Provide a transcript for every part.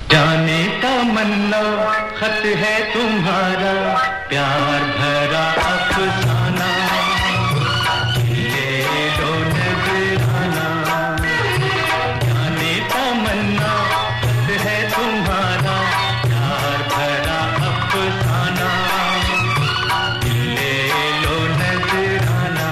जाने तमन्ना खत है तुम्हारा प्यार भरा अफसाना ले लो नजराना जाने तमन्ना खत है तुम्हारा प्यार भरा अफसाना ले लो नजराना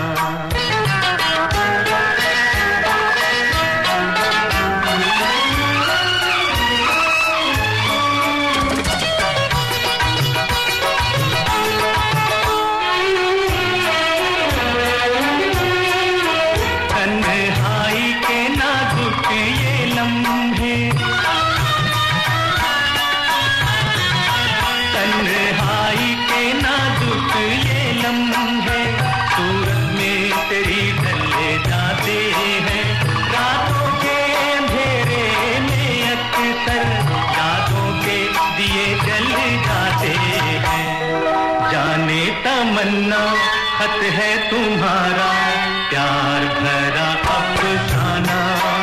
तमन्ना खत है तुम्हारा प्यार भरा अफसाना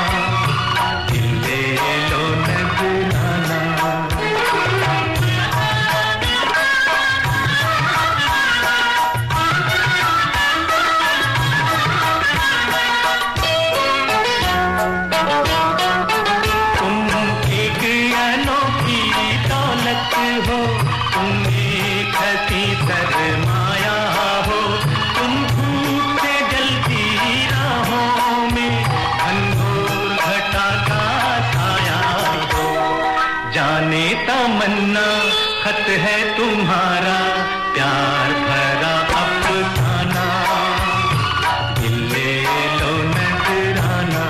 ले लो नजराना तुम एक अनोखी दौलत हो तुम एक हसी सरमाया हो तुम धूप से जलती राहों में अंधोर घटा का छाया हो जाने तमन्ना खत है तुम्हारा प्यार भरा अफसाना ले लो नजराना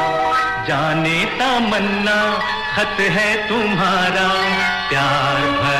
जाने तमन्ना खत है तुम्हारा प्यार भरा